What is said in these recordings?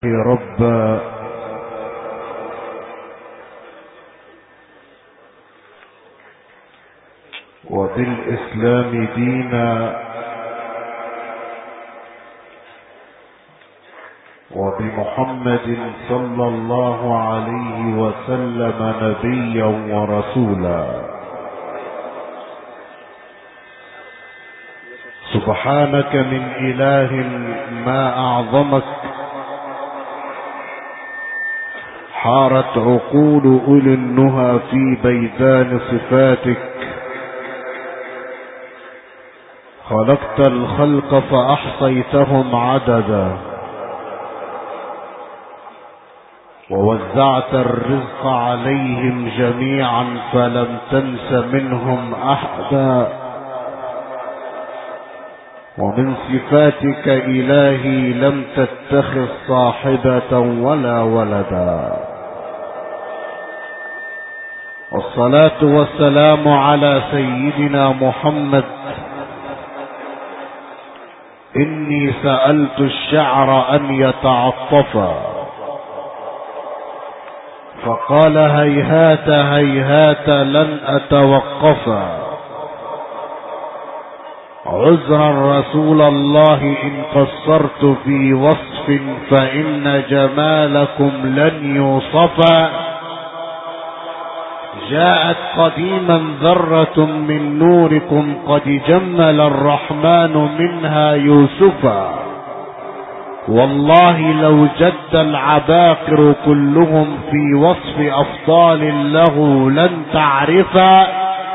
ربا وبالإسلام دينا وبمحمد صلى الله عليه وسلم نبيا ورسولا. سبحانك من إله ما أعظمك، حارت عقول أولي النهى في بيدان صفاتك. خلقت الخلق فأحصيتهم عددا، ووزعت الرزق عليهم جميعا فلم تنس منهم أحدا. ومن صفاتك إلهي لم تتخذ صاحبة ولا ولدا. والصلاة والسلام على سيدنا محمد. إني سألت الشعر أن يتعطفا فقال هيهات هيهات لن أتوقفا. عذرا رسول الله إن قصرت في وصف فإن جمالكم لن يوصفا. جاءت قديما ذرة من نوركم قد جمل الرحمن منها يوسفا. والله لو جد العباقر كلهم في وصف أفضال له لن تعرفا.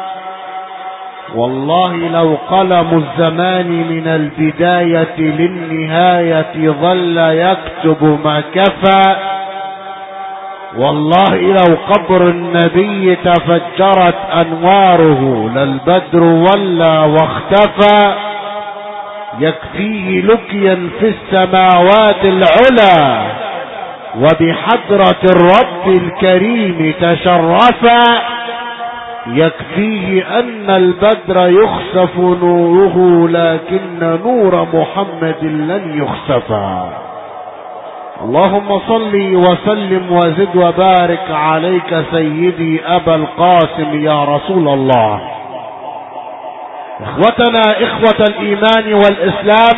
والله لو قلم الزمان من البداية للنهاية ظل يكتب ما كفى. والله لو قبر النبي تفجرت أنواره للبدر ولى واختفى. يكفيه لقيا في السماوات العلى وبحضرة الرب الكريم تشرفا. يكفيه أن البدر يخسف نوره لكن نور محمد لن يخسفا. اللهم صل وسلم وزد وبارك عليك سيدي أبا القاسم يا رسول الله. اخوتنا اخوة الايمان والاسلام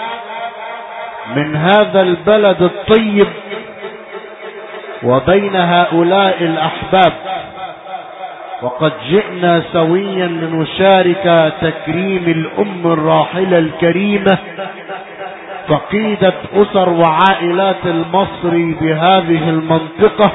من هذا البلد الطيب وبين هؤلاء الاحباب، وقد جئنا سويا لنشارك تكريم الام الراحلة الكريمة فقيدة اسر وعائلات المصري بهذه المنطقة.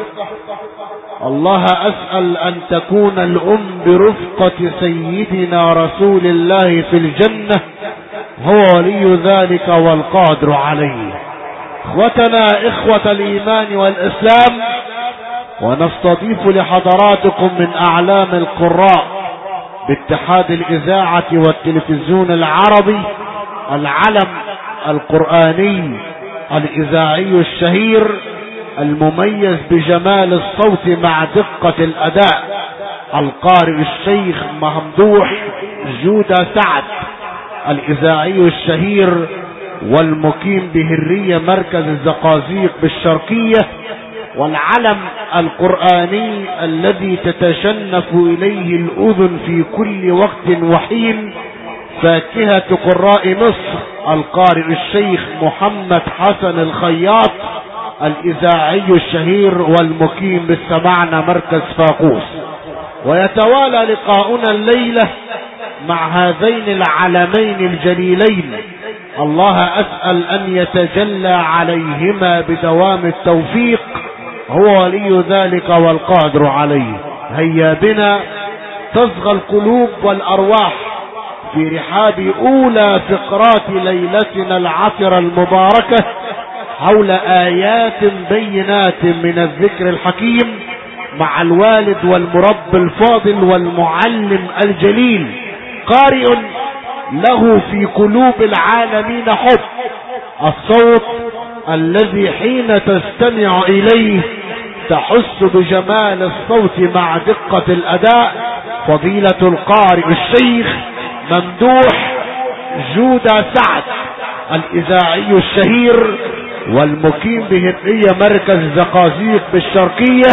الله أسأل أن تكون الأم برفقة سيدنا رسول الله في الجنة، هو ولي ذلك والقادر عليه. اخوتنا اخوة الإيمان والإسلام، ونستضيف لحضراتكم من أعلام القراء باتحاد الإذاعة والتلفزيون العربي العلم القرآني الإذاعي الشهير المميز بجمال الصوت مع دقة الأداء، القارئ الشيخ ممدوح جودة سعد الإذاعي الشهير والمقيم بهرية مركز الزقازيق بالشرقية، والعلم القرآني الذي تتشنف إليه الأذن في كل وقت وحين، فاكهة قراء مصر القارئ الشيخ محمد حسن الخياط الإذاعي الشهير والمقيم بالسمعنة مركز فاقوس. ويتوالى لقاؤنا الليلة مع هذين العلمين الجليلين، الله أسأل أن يتجلى عليهما بدوام التوفيق، هو ولي ذلك والقادر عليه. هيا بنا تصغى القلوب والأرواح في رحاب أولى فقرات ليلتنا العطرة المباركة حول آيات بينات من الذكر الحكيم مع الوالد والمربي الفاضل والمعلم الجليل، قارئ له في قلوب العالمين حب، الصوت الذي حين تستمع إليه تحس بجمال الصوت مع دقة الأداء، فضيلة القارئ الشيخ ممدوح جودة سعد الإذاعي الشهير والمقيم بهدية مركز زقازيق بالشرقية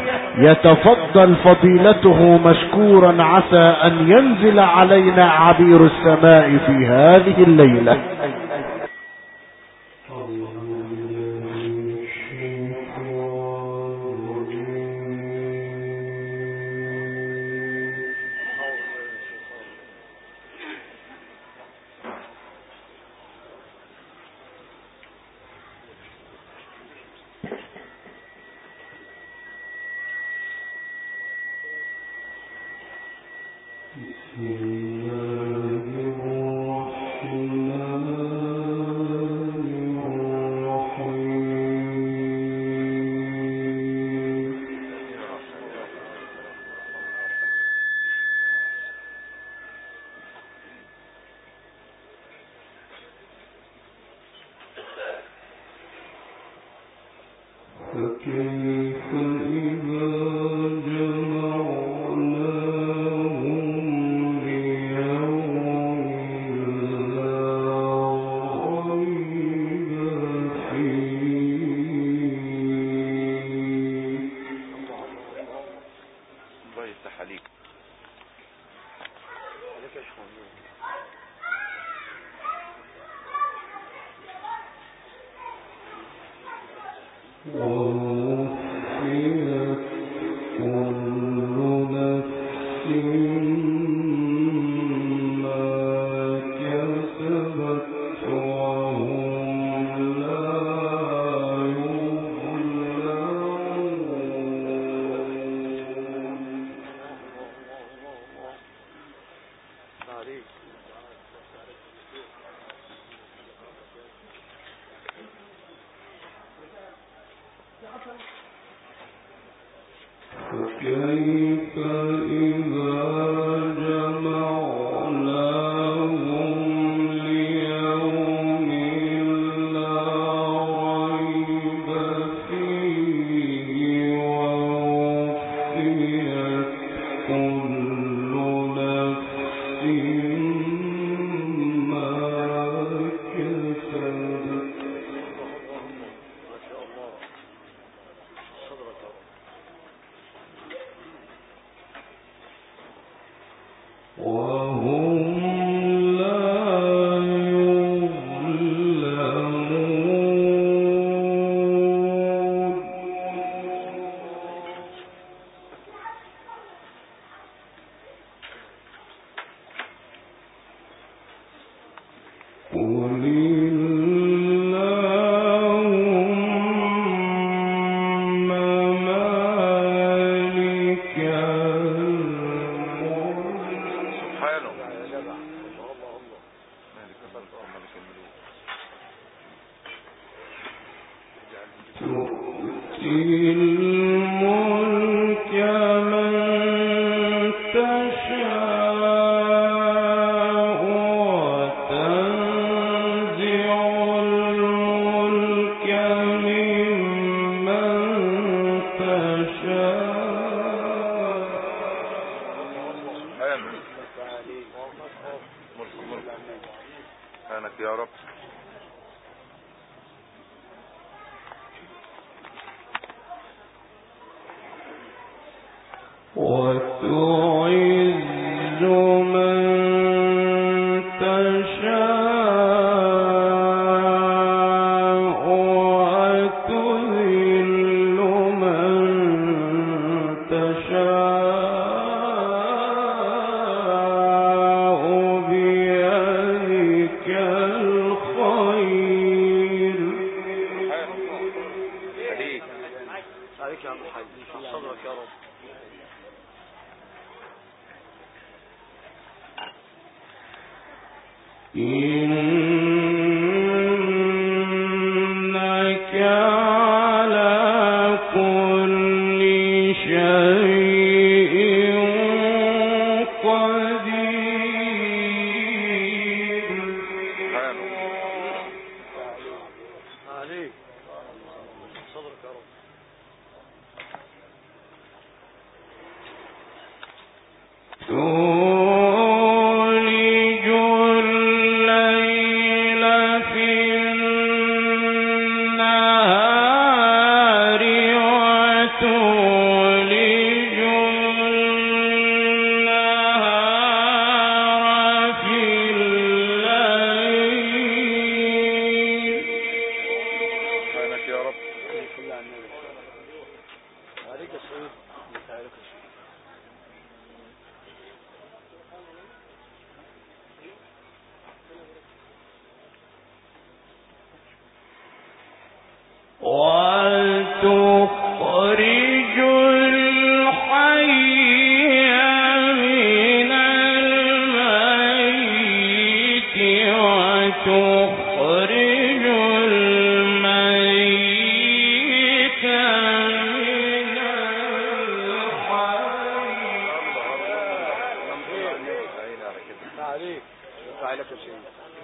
يتفضل فضيلته مشكورا، عسى ان ينزل علينا عبير السماء في هذه الليلة. تولج الليل في صلى على النبي. عليك الشهيد. عليك الشهيد. وتخرج الحي من الميت وتخرج الميت من الحي. عليك الشهيد.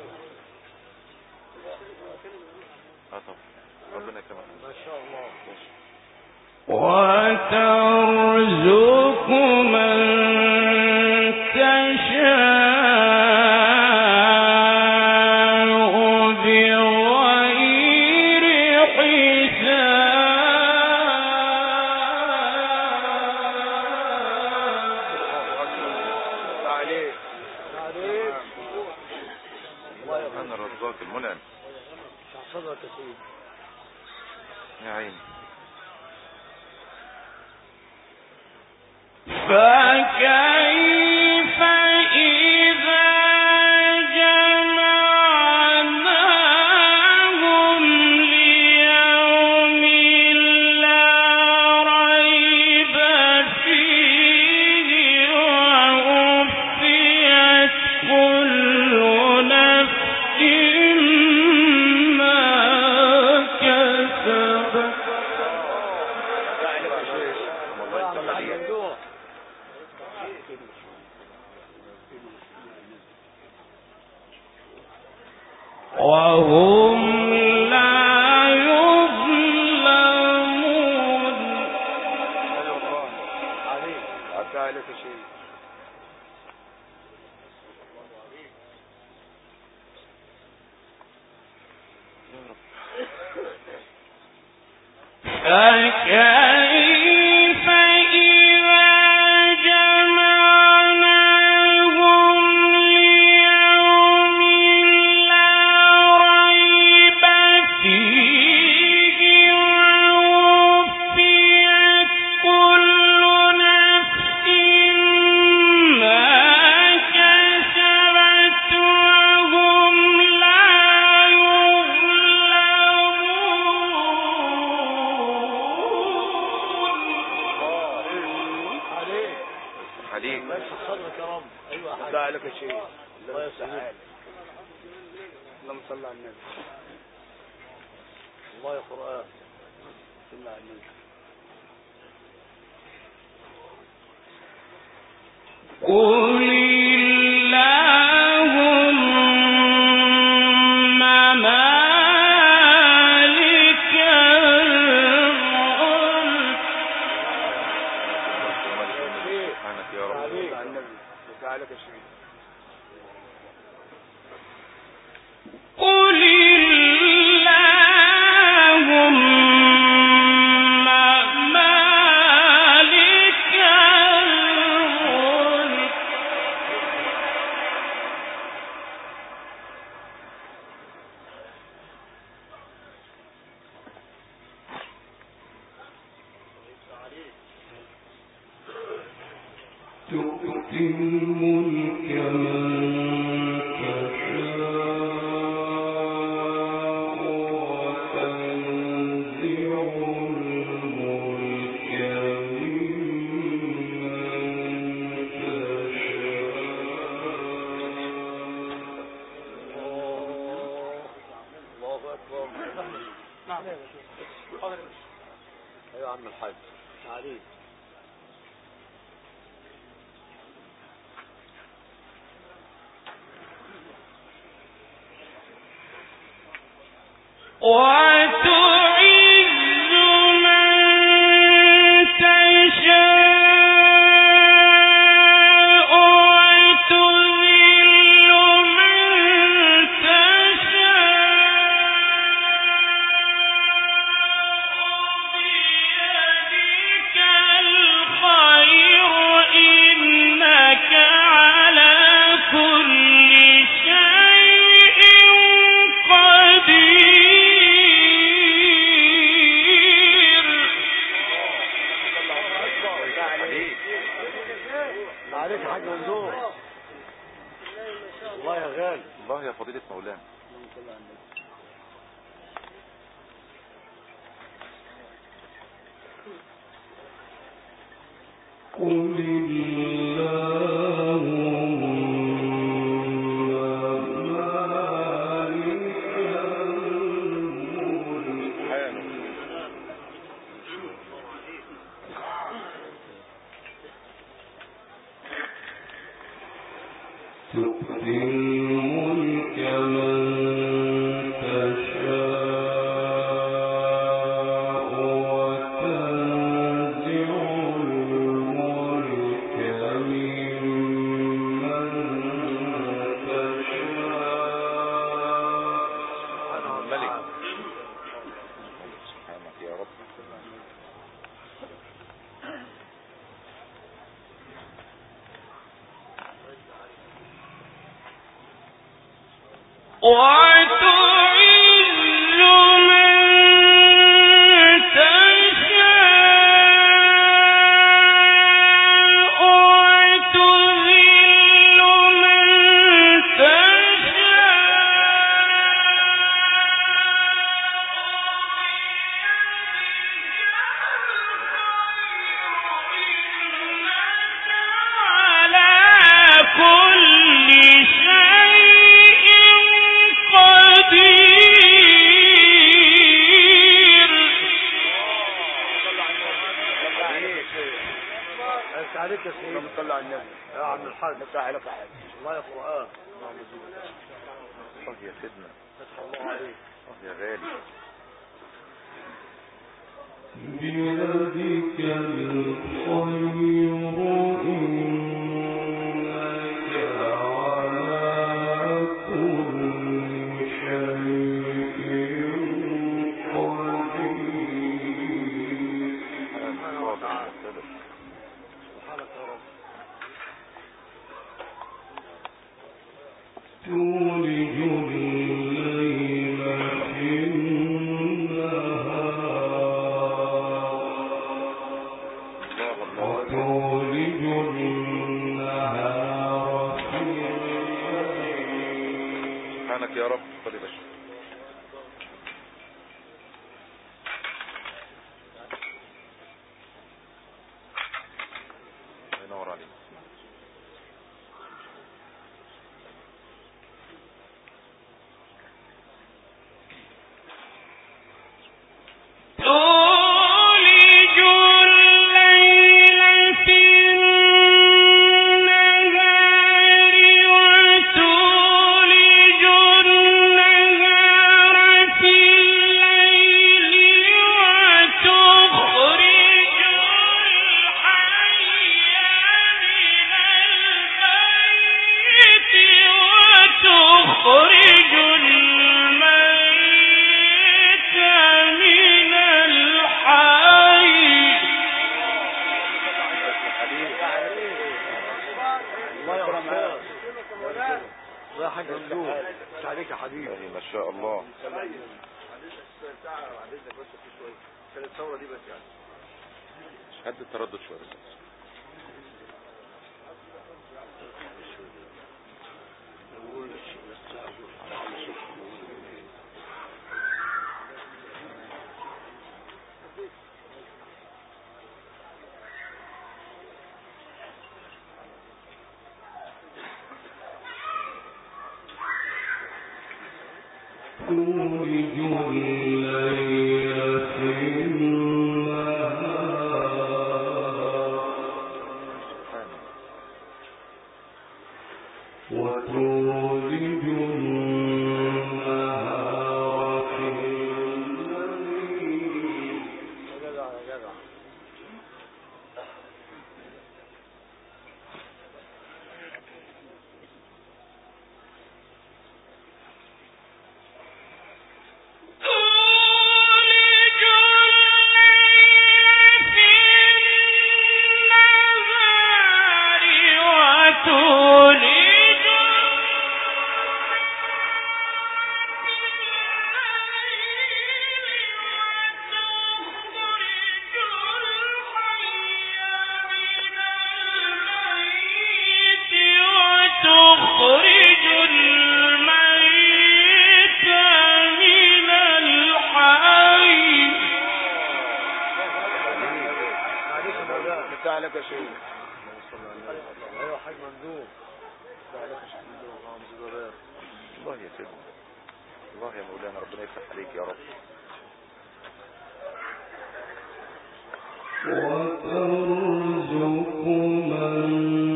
ربنا يكرمك ما شاء الله. وترزق من تشاء بغير حساب. عليك الله سبحان الرزاق المنعم. صدرك يا سيدي. يا عيني. فكيف إذا جمعناهم ليوم لا ريب فيه ووفيت كل نفس ما كسبت. وهم لا يظلمون. عليك شيء. فكيف إذا جمعناهم ليوم لا ريب فيه ووفيت كل نفس ما كسبت وهم لا يظلمون. عليك. بس صدرك يا رب. ايوه ده عليك شيء. الله يسعدك. اللهم صل على النبي. الله يا قرآن. صل على النبي. قل اللهم مالك الملك. سبحانك يا رب. عليك على النبي. عليك شيء. قل اللهم مالك الملك. تؤتي الملك من تشاء وتنزع الملك ممن تشاء. الله أكبر. نعم. أيوة عم الحاج. عليك. وتعز من تشاء وتذل من تشاء بيدك الخير إنك على كل شيء قدير. مولانا. الله يا فضيلة مولانا. اللهم صل على النبي. قل تؤتي الملك من تشاء وتنزع الملك ممن تشاء. الملك سبحانك يا رب. وتعز من تشاء وتذل من تشاء على كل شيء قدير. انت عليك يا سيدي. اللهم صل على النبي يا عم الحاج. نفتح لك حاجه الله يا قران. الله يا سيدنا. فتح الله عليك. الله يا غالي. بيدك الخير إنك على كل شيء قدير. سبحانه وتعالى. سبحانك يا رب. تولج الليل في النهار وتولج النهار في الليل. سبحانك يا رب. خد يا باشا. الله ينور عليك. تولج الليل في النهار وتولج النهار في الليل وتخرج الحي من الميت وتخرج الميت من الحي. الله يكرمك. الله يا حاج ممدوح. مش عليك يا حبيبي. الله ما شاء الله. كانت الثوره دي بس يعني. هد التردد شويه بس. تولج الليل في النهار وتولج النهار في الليل. يا جدع يا جدع. تولج افتح لك يا شيخ. ايوه حاج ممدوح. افتح لك يا شيخ ممدوح. الله يا سيدنا، الله يا مولانا، ربنا يفتح عليك يا رب. وترزق من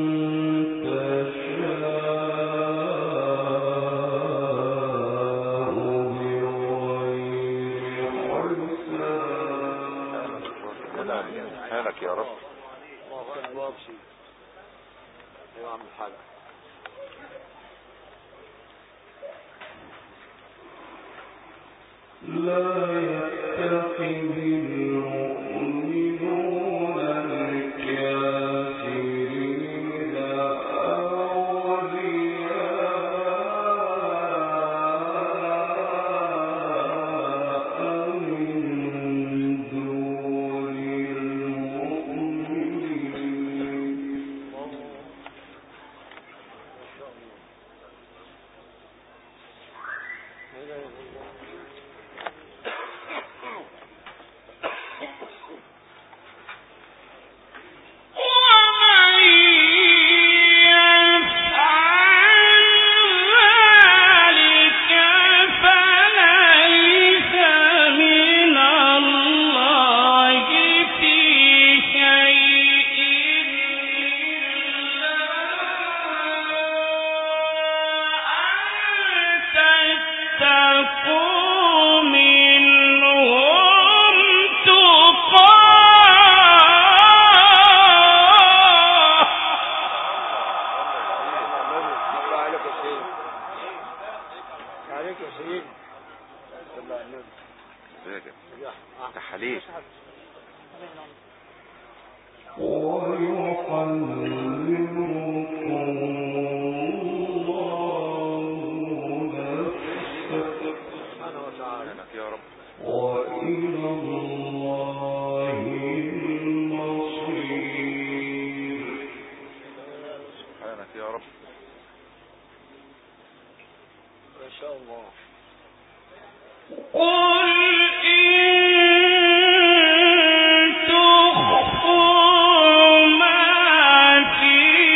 تشاء بغير حساب. هانك يا رب. الله شيء. ايوه عم الحاج. لا يتخذ المؤمنون الكافرين أولياء من دون المؤمنين. تحليل يا رب. وإلى الله المصير. سبحانك يا رب. ما شاء الله. قل إن تخفوا ما في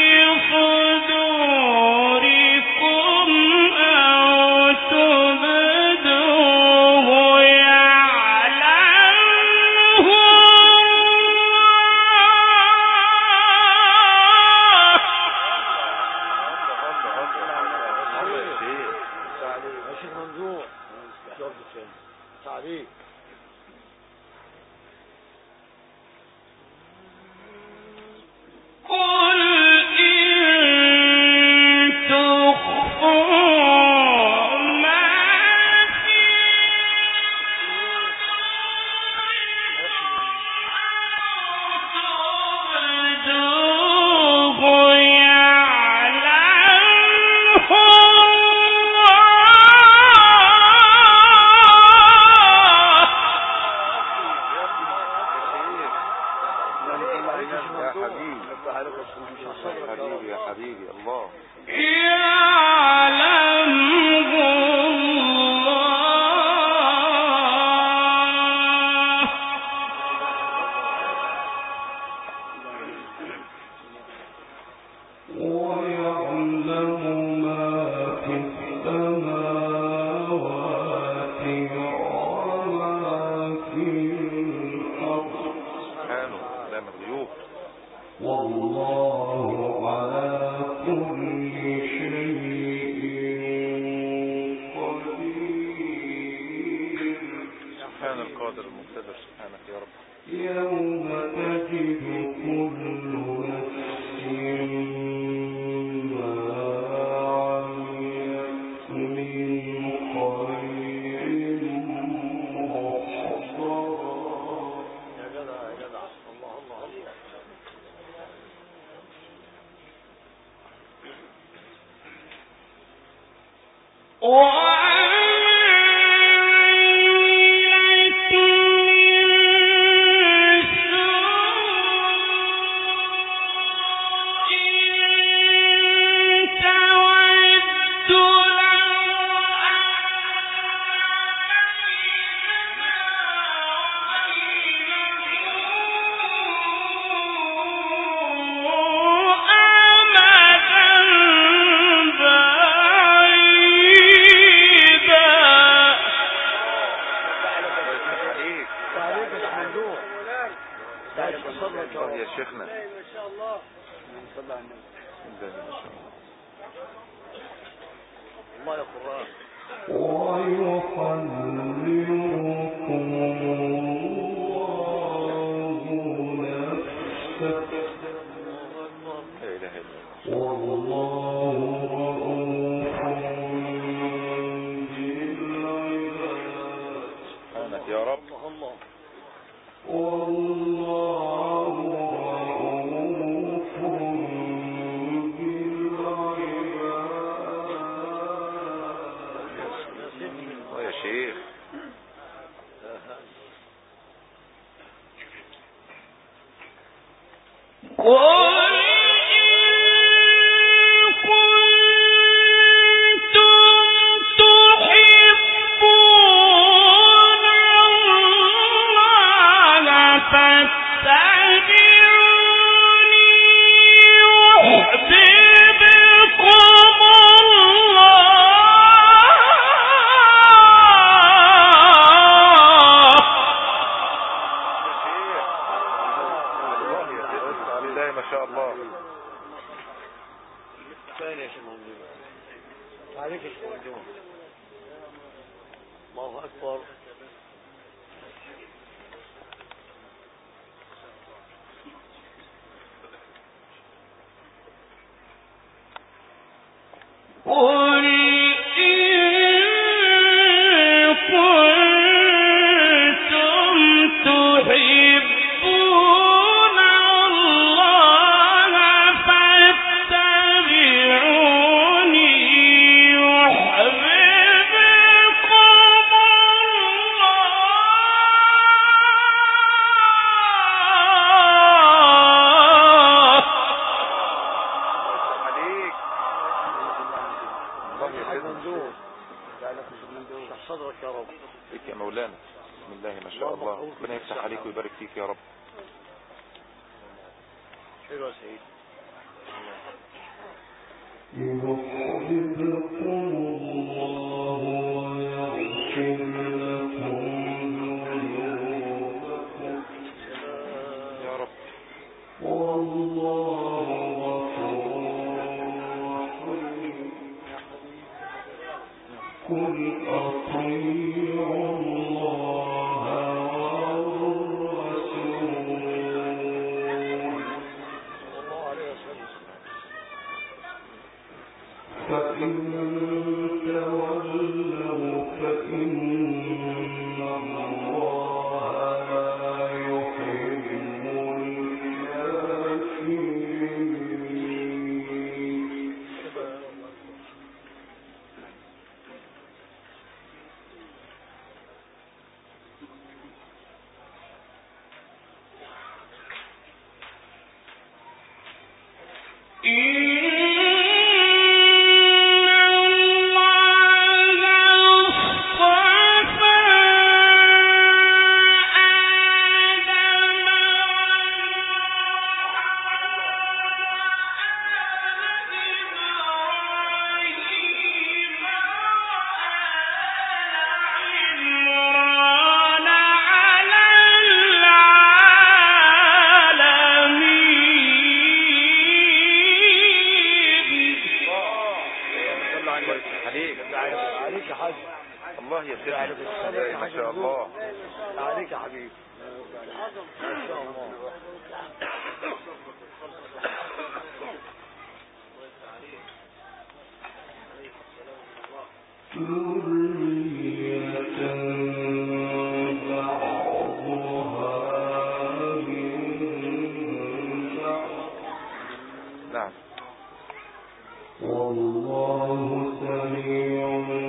صدوركم أو تبدوه يعلمه يا شيخ ممدوح. تعليق. قل إن تخفوا ما في تبدوه يعلمه حبيبي يا حبيبي الله. يعلمه الله ويعلم ما في السماوات وما في الأرض. سبحانه لا مغيوب. والله على كل شيء قدير. سبحان القادر المقتدر. سبحانك يا رب. يوم تجد كل نفس ما عملت من خير محضرا. يا جدع يا جدع. الله الله الله. ممدوح الله يا شيخنا. ما شاء الله. صلى على النبي. ما شاء الله. الله يا قرآن. ويحذركم الله نفسه لا إله إلا الله. والله رؤوف بالعباد. سبحانك يا رب. الله والله رؤوف بالعباد. يا شيخ. ما شاء الله. ثاني يا شيخ ممدوح. عليك يا شيخ ممدوح. الله أكبر. قل صدرك يا رب. فيك يا مولانا. بسم الله ما شاء الله. ربنا يفتح عليك ويبارك فيك يا رب. حلو يا سيدي. يحببكم الله ويغفر لكم ذنوبكم يا رب. والله غفور رحيم. قل أطيعوا الله والرسول فإن تولوا فإن الله لا يحب الكافرين. عليك يا حاج. الله يا سيدي. ما شاء الله. عليك يا حبيبي. ما شاء الله. نعم. والله سميع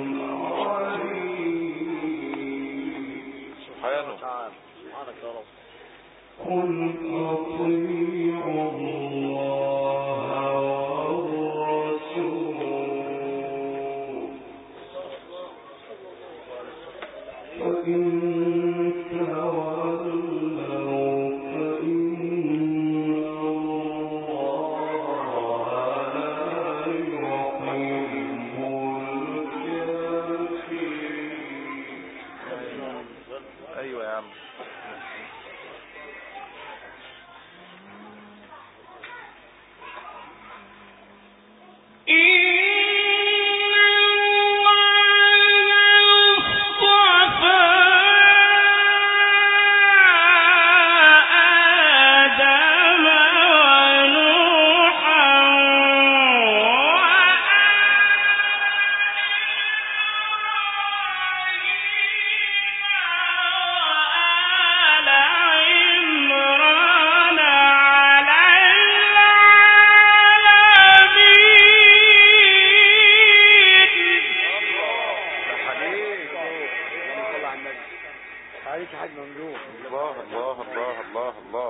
عليم. سبحانه. سبحانك يا رب. قل أطيعوا الله والرسول فإن تولوا فإن الله لا يحب الكافرين. ايوه يا عم. الله الله الله الله.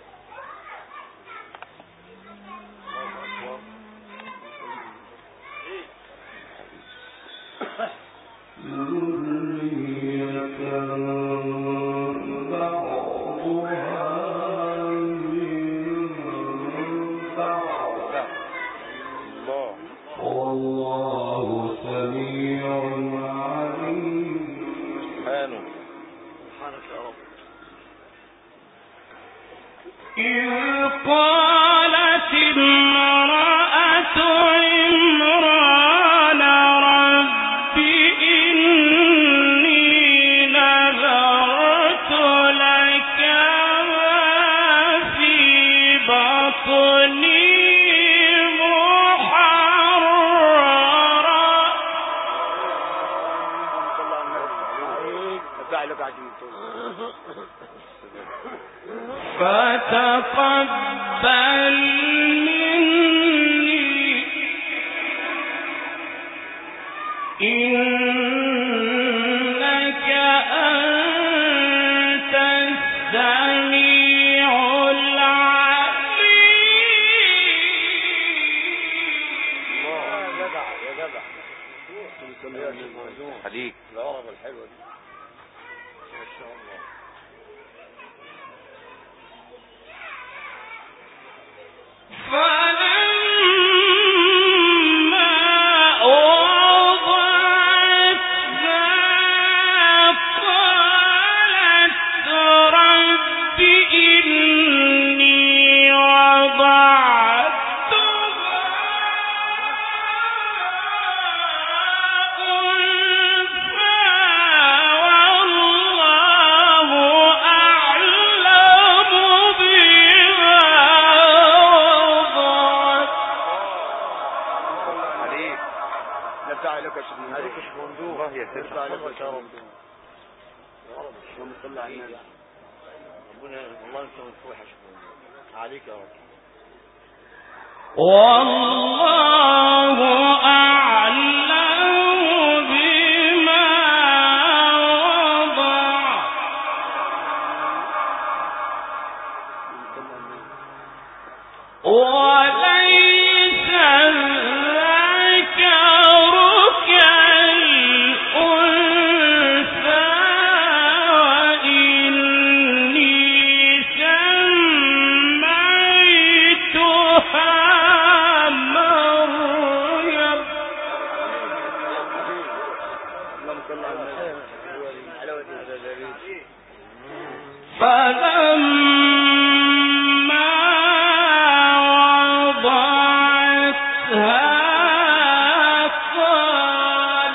والله سميع عليم. سبحانه. سبحانك يا رب. إذ قالت امرأة عمران رب إني نذرت لك ما في بطني فتقبل مني إنك أنت السميع العليم. يا جدع يا جدع. عليك. العرب الحلوة دي ما شاء الله. عليك يا شمندوق. الله يسر. يرضى عليك يا رب. اللهم صل على النبي. ربنا والله انت مفتوح يا شمندوق. عليك يا رب. والله أعلم بما وضع وليس الذكر كالأنثى وإني سميتها مريم. اللهم صل على النبي. فلما وضعتها قال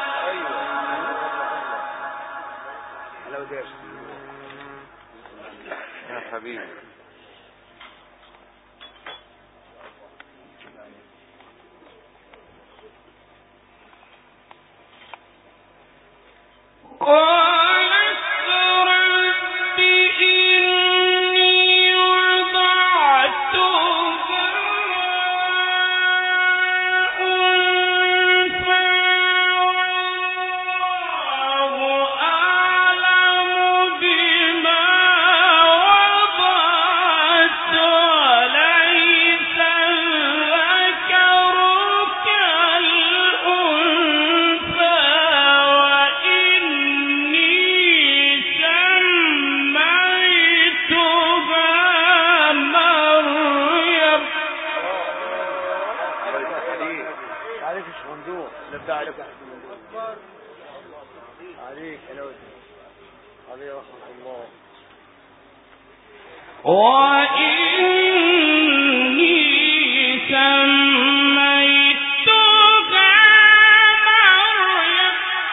يا حبيبي. قالت رب إني وضعتها أنثى والله أعلم بما وضعت وليس الذكر كالأنثى وإني سميتها مريم. عليك يا شمندوق. نبدأ عليك يا شمندوق. عليك حلاوتي. عليه رحمة الله. وإني سميتها مريم.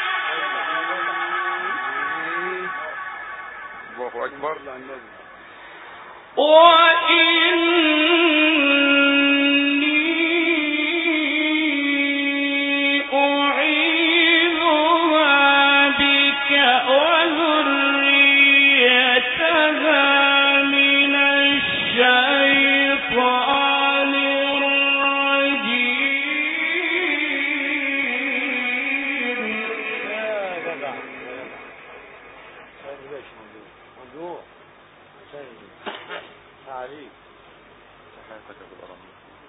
الله أكبر. صل على النبي. وإني أعيذها بك وذريتها من الشيطان الرجيم. يا جدع يا جدع. يا شمندوق. شمندوق. عليك صحيحتك بالأرامي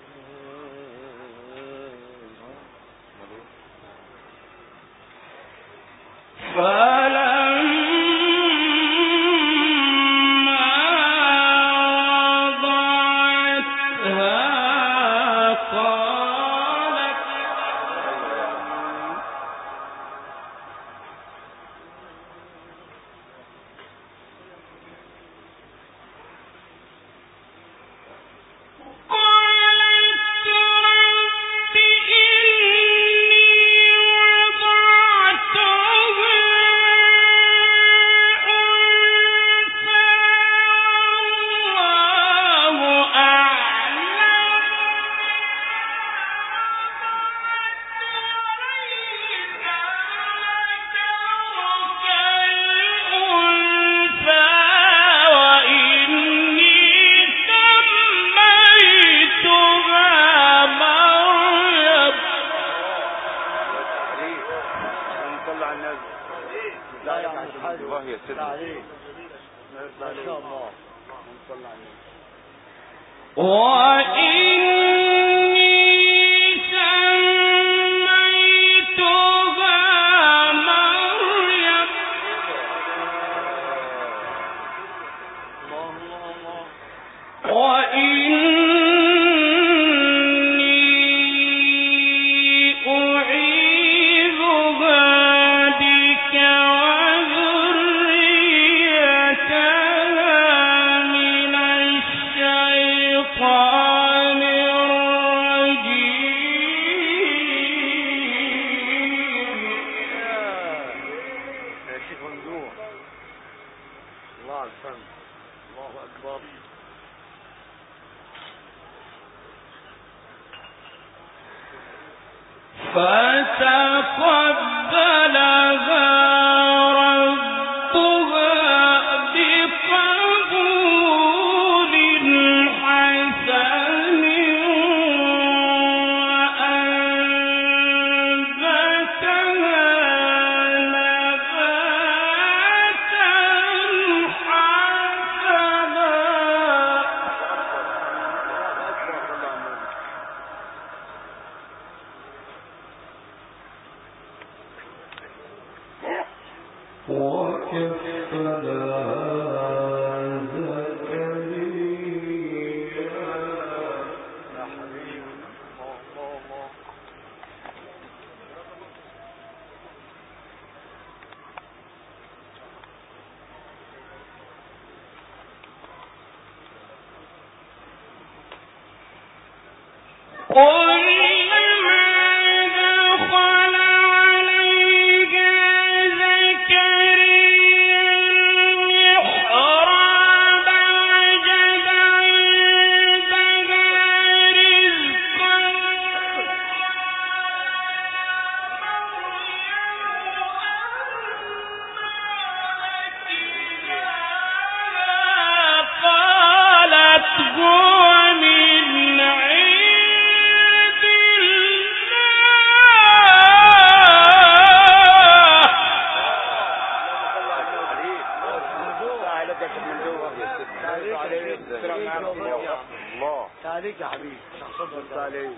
عليك يا حبيبي شخصت عليك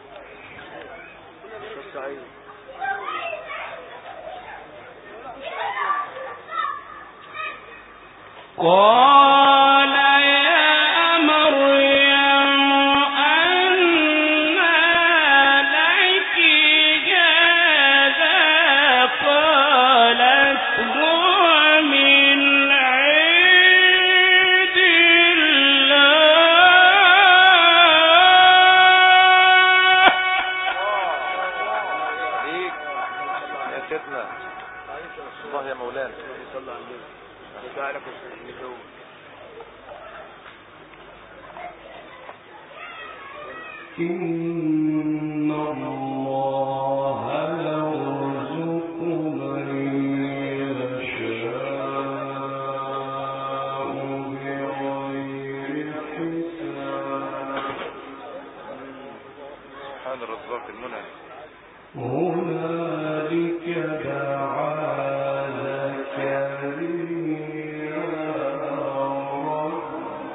سعيد قال يا مريم أنى لك هذا قالت هو من عند الله يا سيدنا الله يا مولانا صلى عليه تعالى كنت إن الله يرزق من يشاء بغير حساب سبحان الرزاق المنعم هنالك دعا زكريا ربه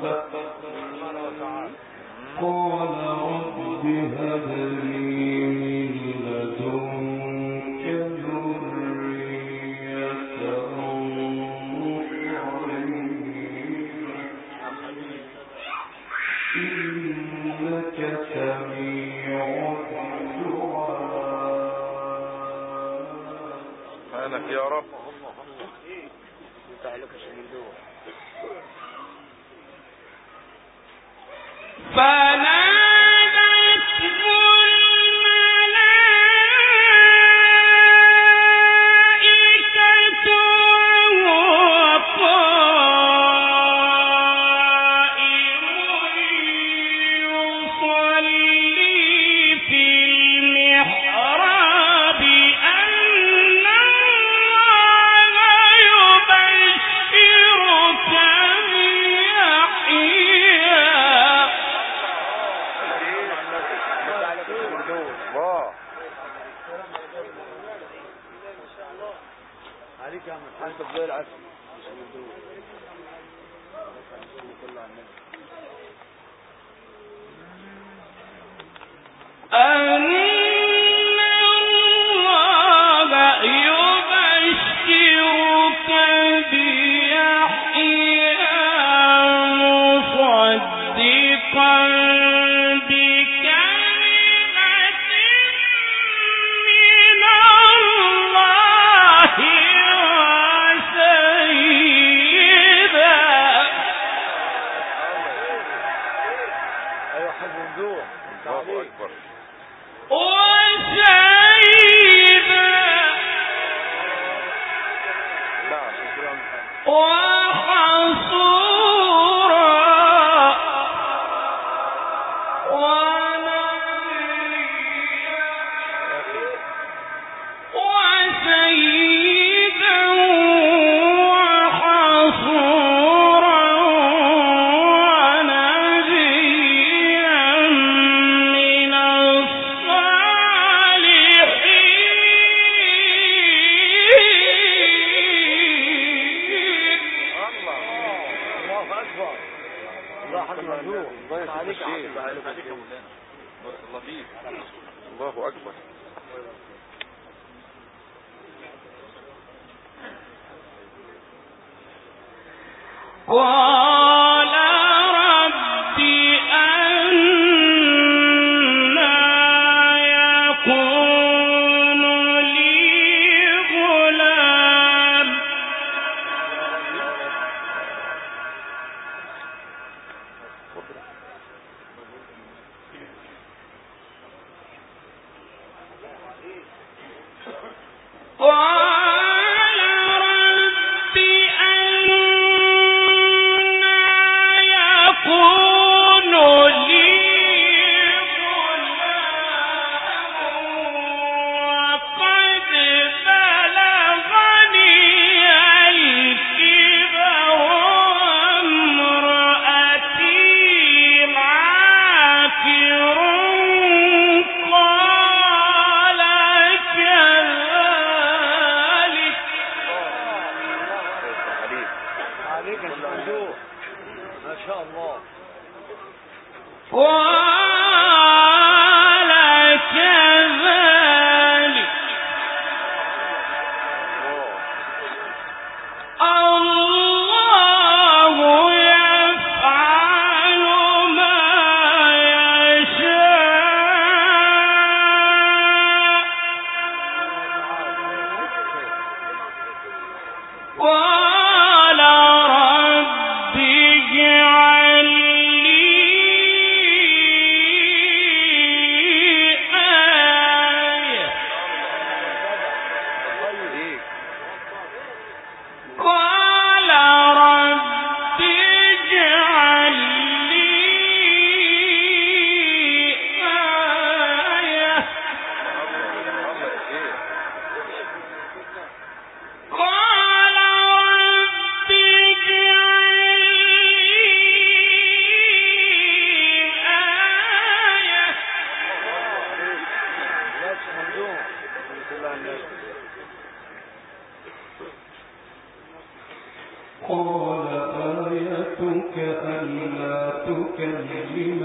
ألا تكلم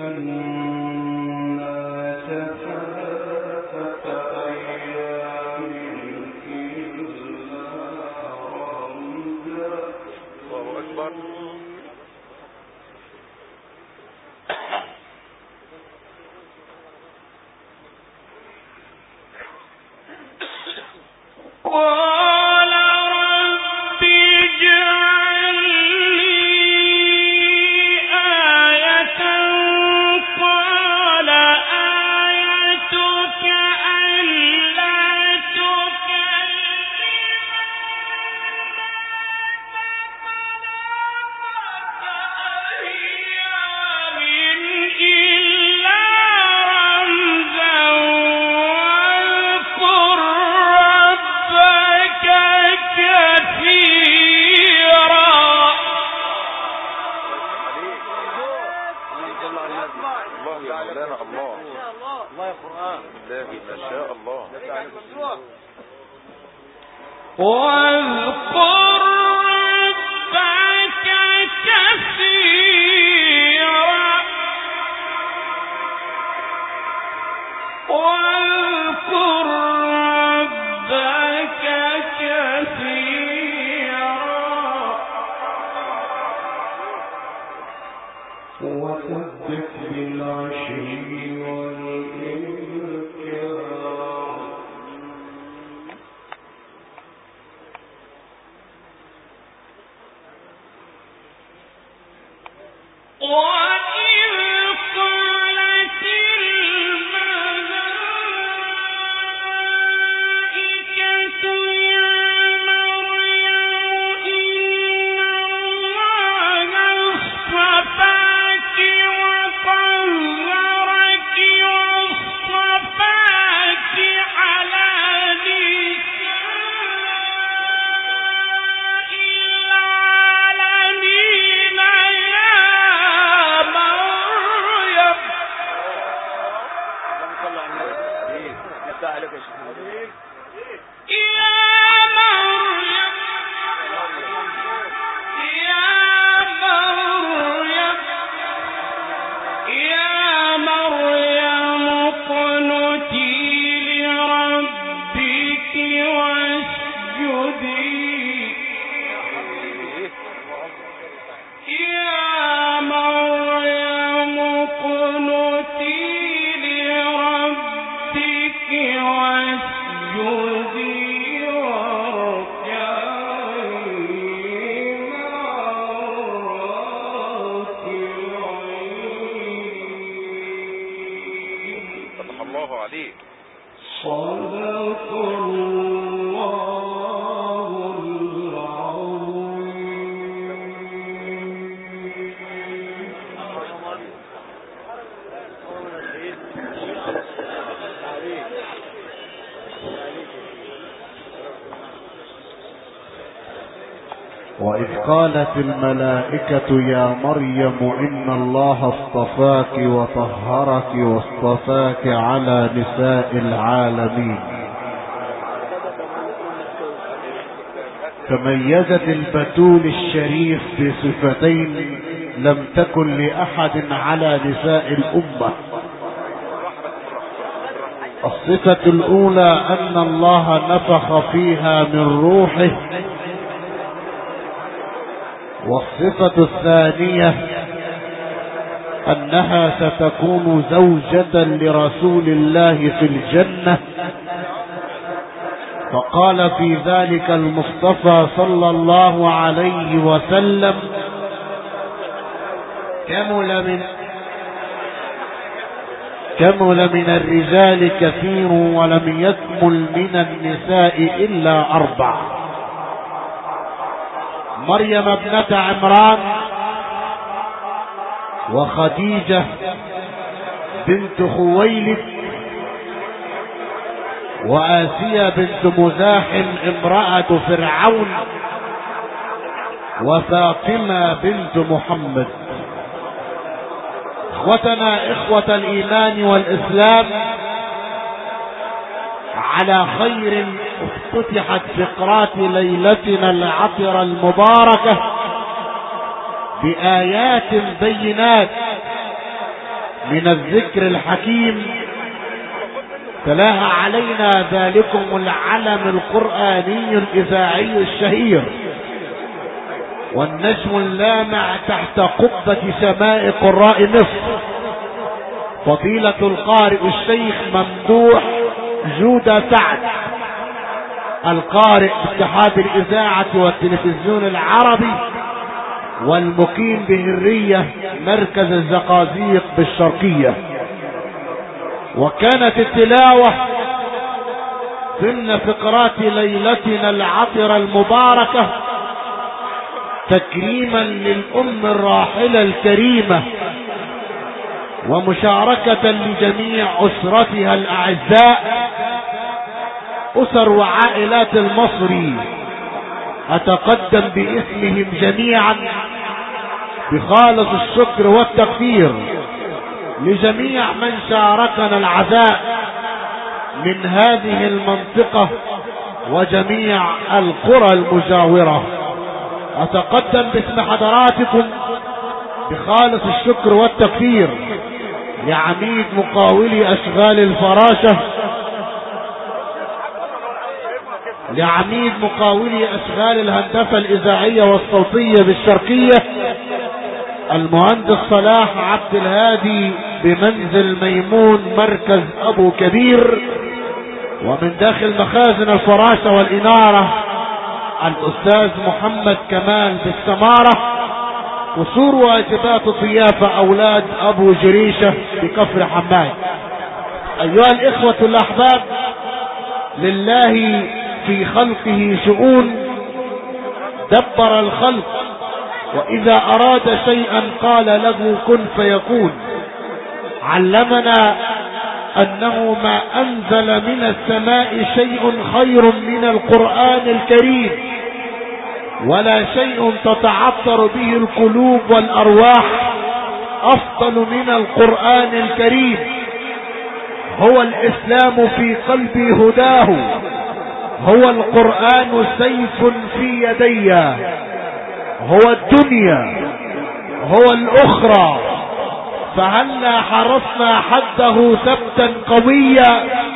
الناس ثلاثة أيام إلا رمزا. الله أكبر. قال رب اجعل لي آية. قال آيتك ألا تكلم أيام إلا رمزا واذكر ربك كثيرا. الله يا مولانا. الله الله يا قرآن. بالله ما شاء الله. واذكر ربك كثيرا. واذكر ربك كثيرا وسبح بالعشي والإبكار. وإذ قالت الملائكة يا مريم إن الله اصطفاك وطهرك واصطفاك على نساء العالمين يا مريم. صلى على النبي. يفتح عليك يا شيخ. يا مريم يا مريم يا مريم اقنتي لربك واسجدي. يا مريم اقنتي لربك واسجدي واركعي مع الراكعين. فتح الله عليك. صدق الله وإذ قالت الملائكة يا مريم إن الله اصطفاك وطهرك واصطفاك على نساء العالمين. تميزت البتول الشريف بصفتين لم تكن لأحد على نساء الأمة. الصفة الأولى أن الله نفخ فيها من روحه، والصفة الثانية أنها ستكون زوجة لرسول الله في الجنة. فقال في ذلك المصطفى صلى الله عليه وسلم: كمل من الرجال كثير ولم يكمل من النساء إلا 4: مريم ابنة عمران، وخديجة بنت خويلد، وآسيا بنت مزاحم امرأة فرعون، وفاطمة بنت محمد. اخوتنا اخوة الايمان والاسلام، على خير افتتحت فقرات ليلتنا العطرة المباركة بآيات بينات من الذكر الحكيم تلاها علينا ذلكم العلم القرآني الإذاعي الشهير والنجم اللامع تحت قبة سماء قراء مصر، فضيلة القارئ الشيخ ممدوح جودة سعد، القارئ باتحاد الإذاعة والتلفزيون العربي والمقيم بهرية مركز الزقازيق بالشرقية. وكانت التلاوة ضمن فقرات ليلتنا العطرة المباركة تكريما للأم الراحلة الكريمة ومشاركة لجميع أسرتها الأعزاء، أسر وعائلات المصري. أتقدم باسمهم جميعا بخالص الشكر والتقدير لجميع من شاركنا العزاء من هذه المنطقة وجميع القرى المجاورة. أتقدم باسم حضراتكم بخالص الشكر والتقدير لعميد مقاولي أشغال الفراشة، لعميد مقاولي أشغال الهندسة الإذاعية والصوتية بالشرقية المهندس صلاح عبد الهادي بمنزل ميمون مركز أبو كبير، ومن داخل مخازن الفراشة والإنارة الأستاذ محمد كمال بالسمارة، قصور واجبات ضيافة أولاد أبو جريشة بكفر حماد. أيها الإخوة الأحباب، لله في خلقه شؤون، دبر الخلق وإذا أراد شيئا قال له كن فيكون. علمنا أنه ما أنزل من السماء شيء خير من القرآن الكريم، ولا شيء تتعطر به القلوب والأرواح أفضل من القرآن الكريم. هو الإسلام في قلبي هداه، هو القرآن سيف في يدي، هو الدنيا هو الأخرى، فهلا حرصنا حده ثبتا قويا